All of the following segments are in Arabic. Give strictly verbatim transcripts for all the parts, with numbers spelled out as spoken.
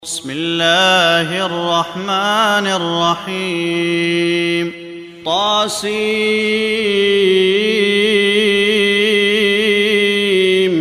بسم الله الرحمن الرحيم طاسيم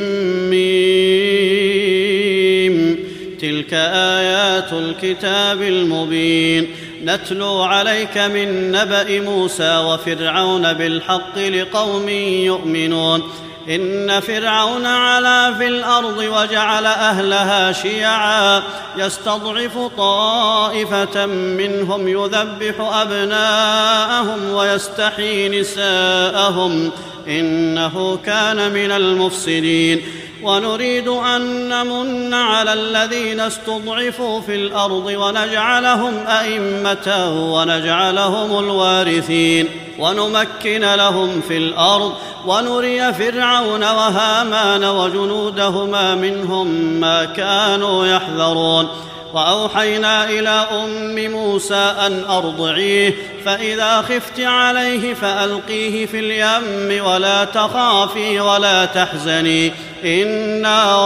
ميم تلك آيات الكتاب المبين نتلو عليك من نبأ موسى وفرعون بالحق لقوم يؤمنون إن فرعون علا في الأرض وجعل أهلها شيعا يستضعف طائفة منهم يذبح أبناءهم ويستحيي نساءهم إنه كان من المفسدين ونريد أن نمن على الذين استضعفوا في الأرض ونجعلهم أئمة ونجعلهم الوارثين ونمكن لهم في الأرض ونري فرعون وهامان وجنودهما منهم ما كانوا يحذرون وأوحينا إلى أم موسى أن أرضعيه فإذا خفت عليه فألقيه في اليم ولا تخافي ولا تحزني إنا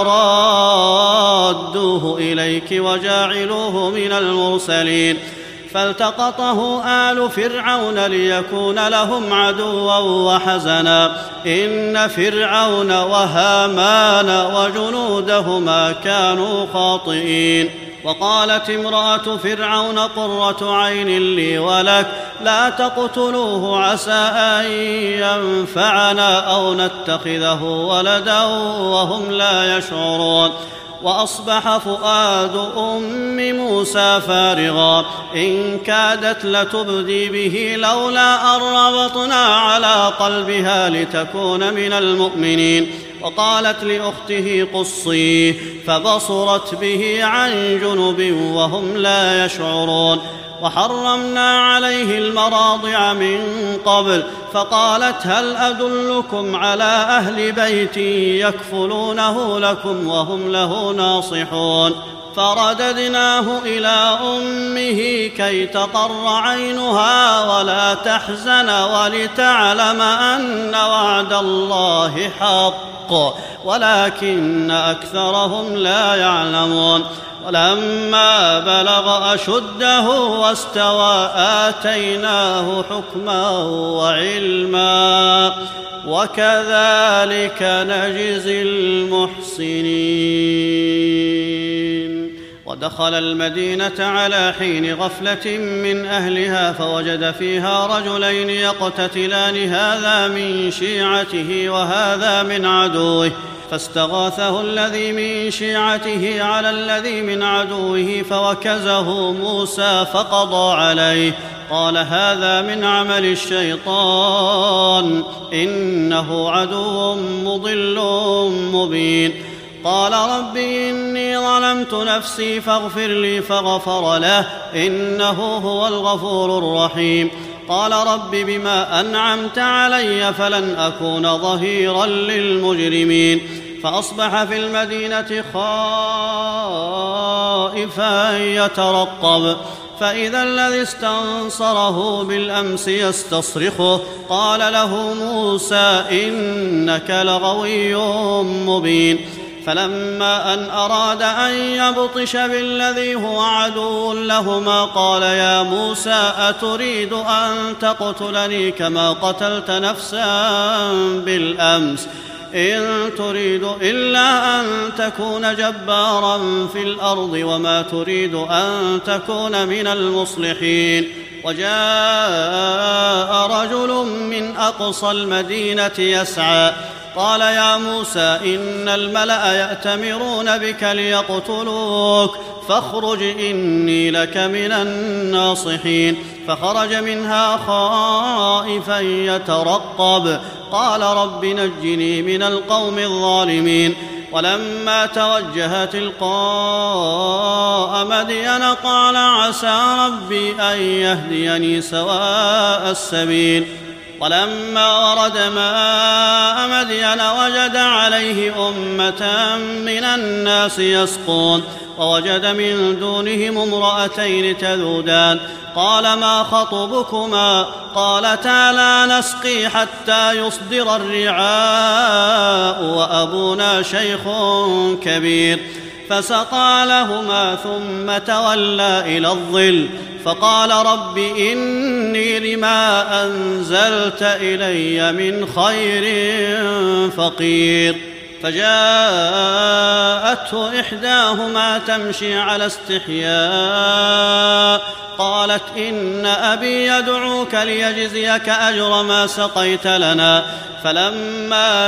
رادوه إليك وجاعلوه من المرسلين فالتقطه آل فرعون ليكون لهم عدوا وحزنا إن فرعون وهامان وجنودهما كانوا خاطئين وقالت امرأة فرعون قرة عين لي ولك لا تقتلوه عسى أن ينفعنا أو نتخذه ولدا وهم لا يشعرون وأصبح فؤاد أم موسى فارغا إن كادت لتبدي به لولا أن ربطنا على قلبها لتكون من المؤمنين وقالت لأخته قصيه فبصرت به عن جنب وهم لا يشعرون وحرمنا عليه المراضع من قبل فقالت هل أدلكم على أهل بيت يكفلونه لكم وهم له ناصحون فرددناه إلى أمه كي تقر عينها ولا تحزن ولتعلم أن وعد الله حق ولكن أكثرهم لا يعلمون ولما بلغ أشده واستوى آتيناه حكما وعلما وكذلك نجزي المحسنين ودخل المدينة على حين غفلة من أهلها فوجد فيها رجلين يقتتلان هذا من شيعته وهذا من عدوه فاستغاثه الذي من شيعته على الذي من عدوه فوكزه موسى فقضى عليه قال هذا من عمل الشيطان إنه عدو مضل مبين قال رب إني ظلمت نفسي فاغفر لي فغفر له إنه هو الغفور الرحيم قال رب بما أنعمت علي فلن أكون ظهيرا للمجرمين فأصبح في المدينة خائفا يترقب فإذا الذي استنصره بالأمس يستصرخه قال له موسى إنك لغوي مبين فلما أن أراد أن يبطش بالذي هو عدو لهما قال يا موسى أتريد أن تقتلني كما قتلت نفسا بالأمس إن تريد إلا أن تكون جبارا في الأرض وما تريد أن تكون من المصلحين وجاء رجل من أقصى المدينة يسعى قال يا موسى إن الملأ يأتمرون بك ليقتلوك فاخرج إني لك من الناصحين فخرج منها خائفا يترقب قال رب نجني من القوم الظالمين ولما توجه تلقاء مدين قال عسى ربي أن يهديني سواء السبيل ولما ورد ماء مدين وجد عليه أمة من الناس يسقون ووجد من دونهم امرأتين تذودان قال ما خطبكما قالتا لا نسقي حتى يصدر الرعاء وأبونا شيخ كبير فسقى لهما ثم تولى إلى الظل فقال رب إني لما أنزلت إلي من خير فقير. فجاءته إحداهما تمشي على استحياء قالت إن أبي يدعوك ليجزيك أجر ما سقيت لنا. فلما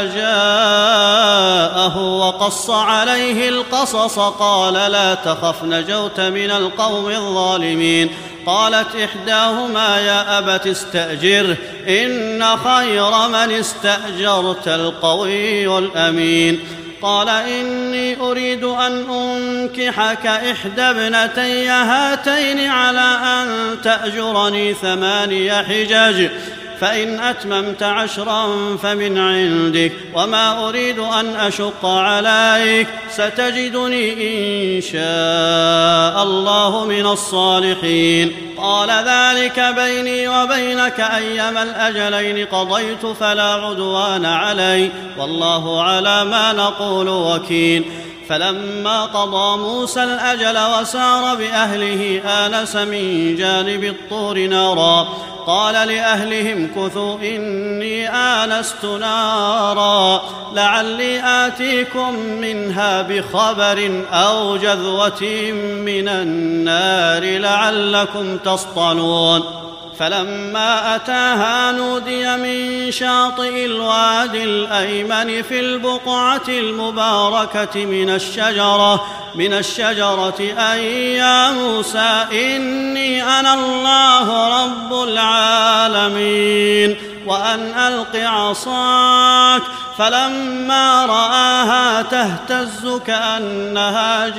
جاءه وقص عليه القصص قال لا تخف نجوت من القوم الظالمين. قالت إحداهما يا أبت استأجره إن خير من استأجرت القوي الأمين. قال إني أريد أن أنكحك إحدى ابنتي هاتين على أن تأجرني ثماني حجج فإن أتممت عشرا فمن عندك وما أريد أن أشق عليك ستجدني إن شاء الله من الصالحين. قال ذلك بيني وبينك أيما الأجلين قضيت فلا عدوان علي والله على ما نقول وكيل. فلما قضى موسى الأجل وسار بأهله آنس من جانب الطور نارا قال لأهلهم كثوا إني آنست نارا لعلي آتيكم منها بخبر أو جذوة من النار لعلكم تصطلون. فلما أتاها نودي من شاطئ الوادي الأيمن في البقعة المباركة من الشجرة من الشجرة أن يا موسى إني أنا الله رب العالمين وأن ألق عصاك. فلما رآها تهتز كأنها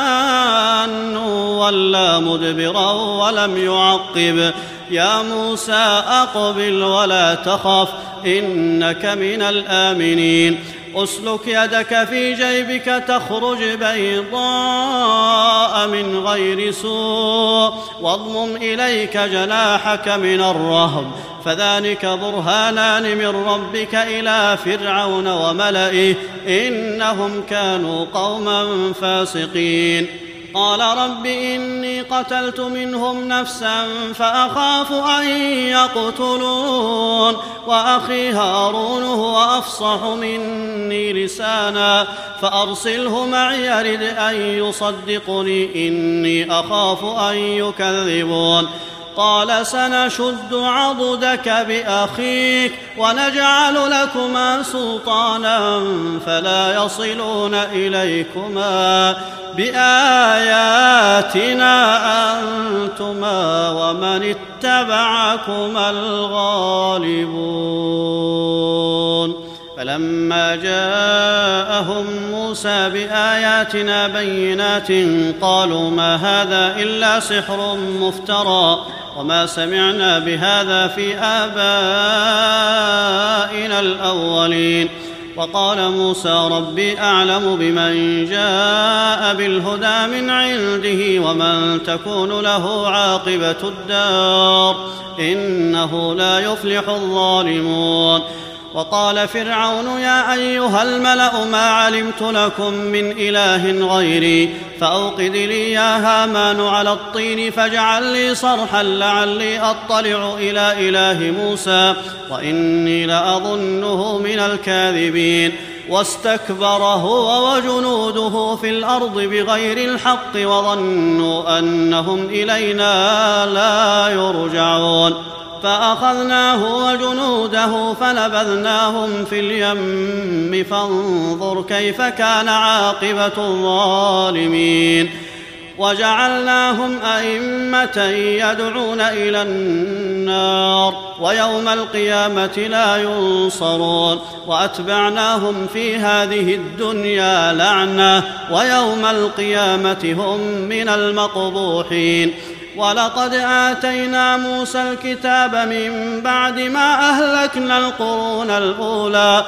جان ولى مدبرا ولم يعقب. يا موسى أقبل ولا تخف إنك من الآمنين. أسلك يدك في جيبك تخرج بيضاء من غير سوء واضمم إليك جناحك من الرهب فذلك برهانان من ربك إلى فرعون وملئه إنهم كانوا قوما فاسقين. قال رب إني قتلت منهم نفسا فأخاف أن يقتلون وأخي هارون هو أفصح مني لسانا فأرسله معي يرد أن يصدقني إني أخاف أن يكذبون. قال سنشد عضدك بأخيك ونجعل لكما سلطانا فلا يصلون إليكما بآياتنا أنتما ومن اتبعكما الغالبون. فلما جاءهم موسى بآياتنا بينات قالوا ما هذا إلا سحر مفترى وما سمعنا بهذا في آبائنا الأولين. وقال موسى ربي أعلم بمن جاء بالهدى من عنده ومن تكون له عاقبة الدار إنه لا يفلح الظالمون. وقال فرعون يا أيها الملأ ما علمت لكم من إله غيري فأوقد لي يا هامان على الطين فاجعل لي صرحا لعلي أطلع إلى إله موسى وإني لأظنه من الكاذبين. واستكبر هو وجنوده في الأرض بغير الحق وظنوا أنهم إلينا لا يرجعون. فأخذناه وجنوده فنبذناهم في اليم فانظر كيف كان عاقبة الظالمين. وجعلناهم أئمة يدعون إلى النار ويوم القيامة لا ينصرون. وأتبعناهم في هذه الدنيا لعنة ويوم القيامة هم من المقبوحين. ولقد آتينا موسى الكتاب من بعد ما أهلكنا القرون الأولى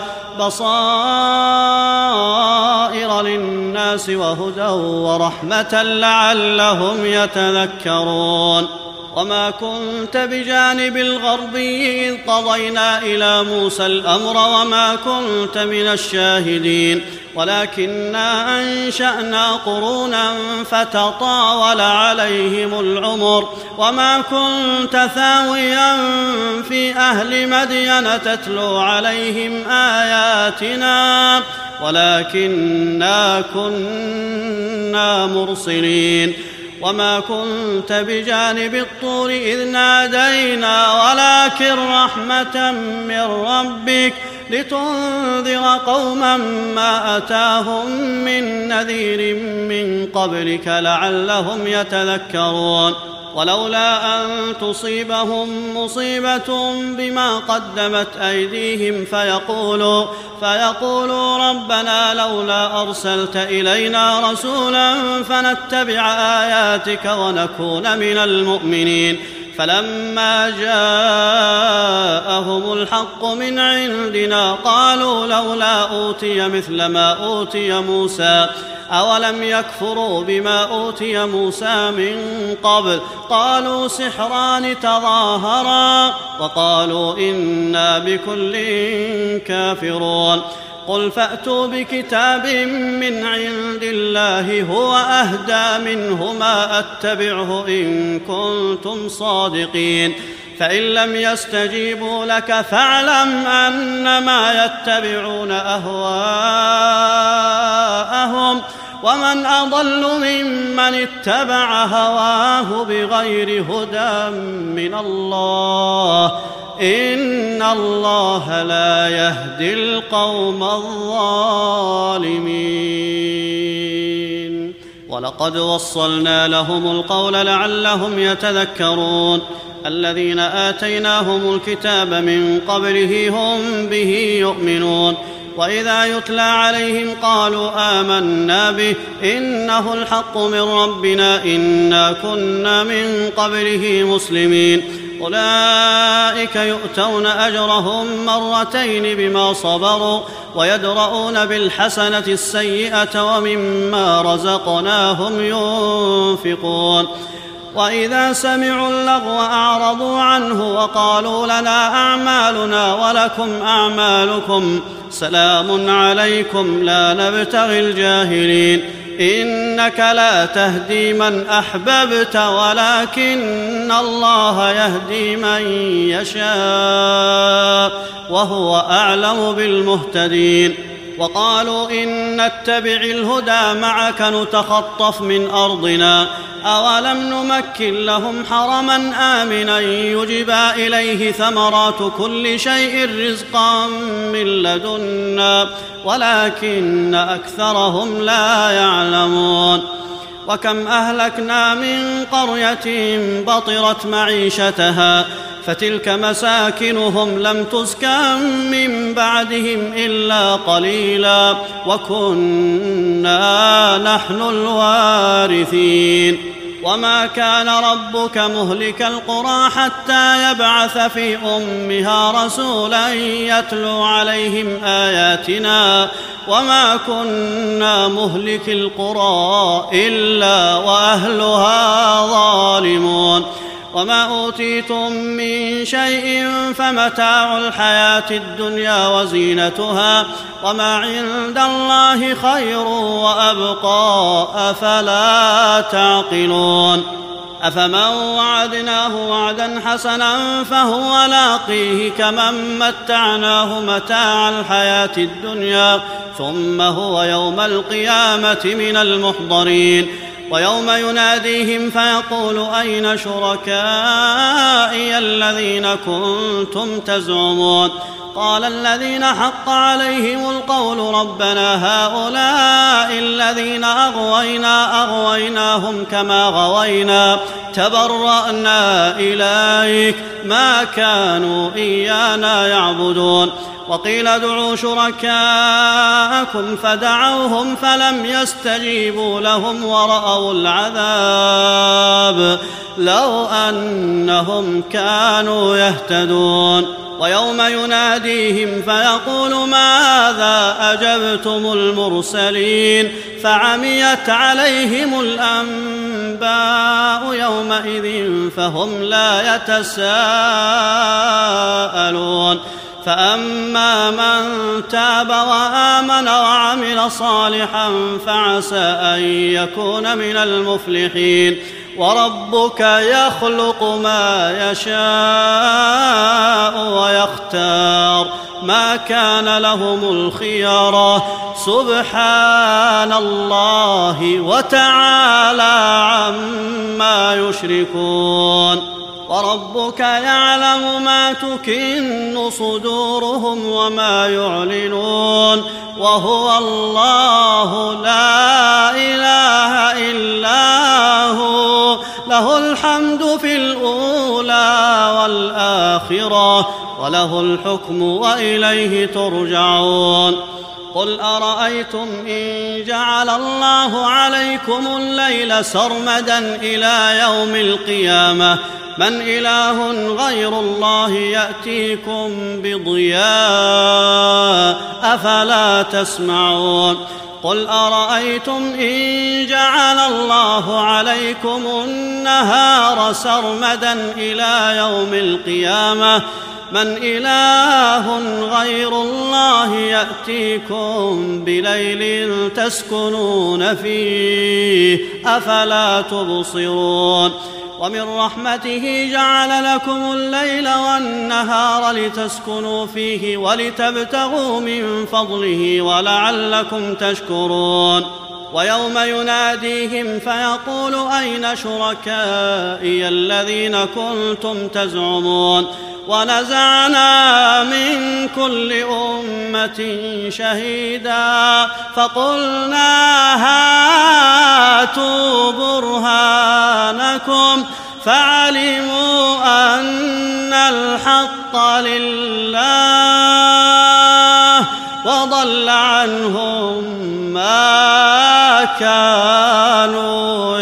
بصائر للناس وهدى ورحمة لعلهم يتذكرون. وما كنت بجانب الغربي إذ قضينا إلى موسى الأمر وما كنت من الشاهدين ولكننا أنشأنا قرونا فتطاول عليهم العمر وما كنت ثاويا في أهل مدين تتلو عليهم آياتنا ولكننا كنا مرسلين وما كنت بجانب الطور إذ نادينا ولكن رحمة من ربك لتنذر قوما ما أتاهم من نذير من قبلك لعلهم يتذكرون ولولا أن تصيبهم مصيبة بما قدمت أيديهم فيقولوا, فيقولوا ربنا لولا أرسلت إلينا رسولا فنتبع آياتك ونكون من المؤمنين فلما جاءهم الحق من عندنا قالوا لولا أوتي مثل ما أوتي موسى أولم يكفروا بما أوتي موسى من قبل قالوا سحران تظاهرا وقالوا إنا بكل كافرون قل فأتوا بكتاب من عند الله هو أهدى منهما أتبعه إن كنتم صادقين فإن لم يستجيبوا لك فاعلم أنما يتبعون أهواءهم ومن أضل ممن اتبع هواه بغير هدى من الله إن الله لا يهدي القوم الظالمين ولقد وصلنا لهم القول لعلهم يتذكرون الذين آتيناهم الكتاب من قبله هم به يؤمنون وإذا يتلى عليهم قالوا آمنا به إنه الحق من ربنا إنا كنا من قبله مسلمين أولئك يؤتون أجرهم مرتين بما صبروا ويدرؤون بالحسنة السيئة ومما رزقناهم ينفقون وإذا سمعوا اللغو أعرضوا عنه وقالوا لنا أعمالنا ولكم أعمالكم سلام عليكم لا نبتغي الجاهلين إنك لا تهدي من أحببت ولكن الله يهدي من يشاء وهو أعلم بالمهتدين وقالوا إن نتبع الهدى معك نتخطف من أرضنا أولم نمكن لهم حرما آمنا يجبى إليه ثمرات كل شيء رزقا من لدنا ولكن أكثرهم لا يعلمون وكم أهلكنا من قرية بطرت معيشتها فتلك مساكنهم لم تسكن من بعدهم إلا قليلا وكنا نحن الوارثين وما كان ربك مهلك القرى حتى يبعث في أمها رسولا يتلو عليهم آياتنا وما كنا مهلك القرى إلا وأهلها ظالمون وما أوتيتم من شيء فمتاع الحياة الدنيا وزينتها وما عند الله خير وأبقى أفلا تعقلون أفمن وعدناه وعدا حسنا فهو لاقيه كمن متعناه متاع الحياة الدنيا ثم هو يوم القيامة من المحضرين ويوم يناديهم فيقول أين شركائي الذين كنتم تزعمون قال الذين حق عليهم القول ربنا هؤلاء الذين أغوينا أغويناهم كما غوينا تبرأنا إليك ما كانوا إيانا يعبدون وقيل ادعوا شركاءكم فدعوهم فلم يستجيبوا لهم ورأوا العذاب لو أنهم كانوا يهتدون ويوم يناديهم فيقول ماذا أجبتم المرسلين فعميت عليهم الأنباء يومئذ فهم لا يتساءلون فأما من تاب وآمن وعمل صالحا فعسى أن يكون من المفلحين وربك يخلق ما يشاء ويختار ما كان لهم الخيرة سبحان الله وتعالى عما يشركون وربك يعلم ما تكن صدورهم وما يعلنون وهو الله لا إله إلا هو له الحمد في الأولى والآخرة وله الحكم وإليه ترجعون قل أرأيتم إن جعل الله عليكم الليل سرمدا إلى يوم القيامة من إله غير الله يأتيكم بضياء أفلا تسمعون قل أرأيتم إن جعل الله عليكم النهار سرمدا إلى يوم القيامة من إله غير الله يأتيكم بليل تسكنون فيه أفلا تبصرون ومن رحمته جعل لكم الليل والنهار لتسكنوا فيه ولتبتغوا من فضله ولعلكم تشكرون ويوم يناديهم فيقول أين شركائي الذين كنتم تزعمون ونزعنا من كل أمة شهيدا فقلنا هاتوا برهانكم فعلموا أن الحق لله وضل عنهم ما كانوا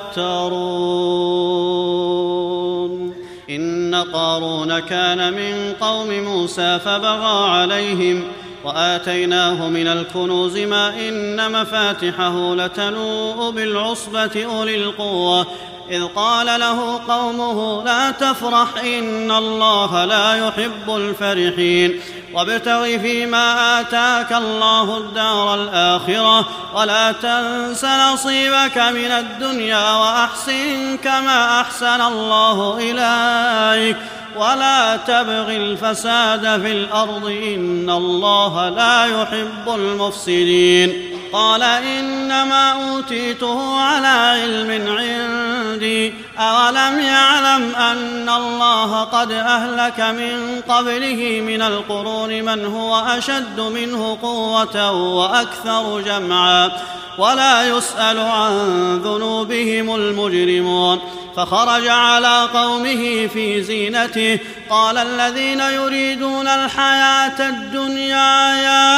يفترون إن قارون كان من قوم موسى فبغى عليهم وآتيناه من الكنوز ما إن مفاتحه لتنوء بالعصبة أولي القوة إذ قال له قومه لا تفرح إن الله لا يحب الفرحين وابتغ فيما آتاك الله الدار الآخرة ولا تنس نصيبك من الدنيا وأحسن كما أحسن الله إليك ولا تبغ الفساد في الأرض إن الله لا يحب المفسدين قال إنما أوتيته على علم عندي أولم يعلم أن الله قد أهلك من قبله من القرون من هو أشد منه قوة وأكثر جمعا ولا يسأل عن ذنوبهم المجرمون فخرج على قومه في زينته قال الذين يريدون الحياة الدنيا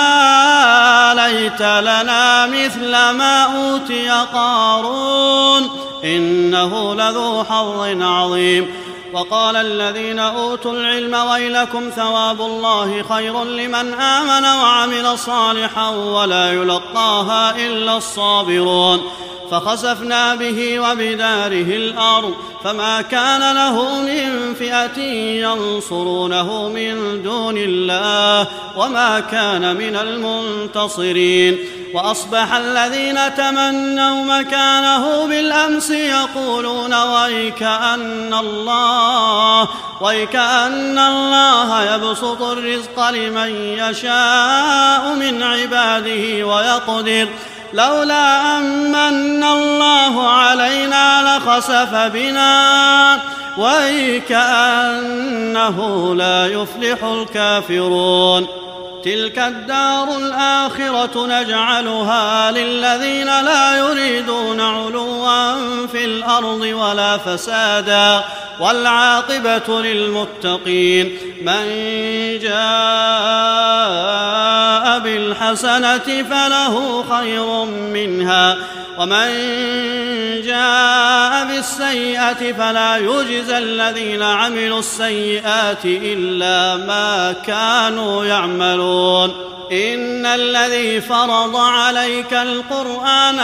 يا ليت لنا مثل ما أوتي قارون إنه لذو حظ عظيم وقال الذين أوتوا العلم ويلكم ثواب الله خير لمن آمن وعمل صالحا ولا يلقاها إلا الصابرون فخسفنا به وبداره الأرض فما كان له من فئة ينصرونه من دون الله وما كان من المنتصرين وأصبح الذين تمنوا مكانه بالأمس يقولون ويك أن الله ويك أن الله يبسط الرزق لمن يشاء من عباده ويقدر لولا أمن الله علينا لخسف بنا ويكأنه لا يفلح الكافرون تلك الدار الآخرة نجعلها للذين لا يريدون علوا في الأرض ولا فسادا والعاقبة للمتقين من جاء بالحسنة فله خير منها ومن جاء بالسيئة فلا يجزى الذين عملوا السيئات إلا ما كانوا يعملون إن الذي فرض عليك القرآن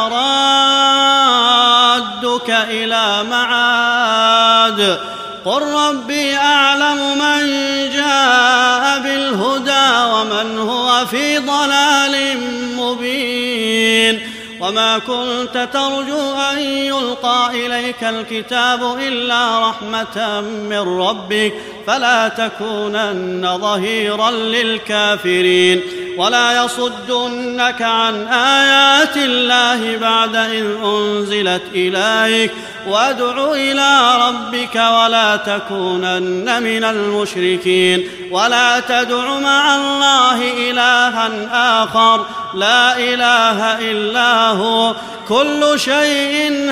لرادك إلى معاد قل ربي أعلم من جاء بالحسنة الهدى ومن هو في ضلال مبين وما كنت ترجو أن يلقى إليك الكتاب إلا رحمة من ربك فلا تكونن ظهيرا للكافرين ولا يصدنك عن آيات الله بعد إذ أنزلت إليك وادع إلى ربك ولا تكونن من المشركين ولا تدع مع الله إلها آخر لا إله إلا هو كل شيء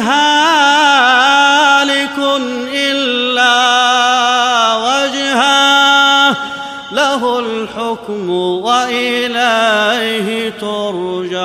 هالك إلا وجهه له الحكم وإليه ترجعون.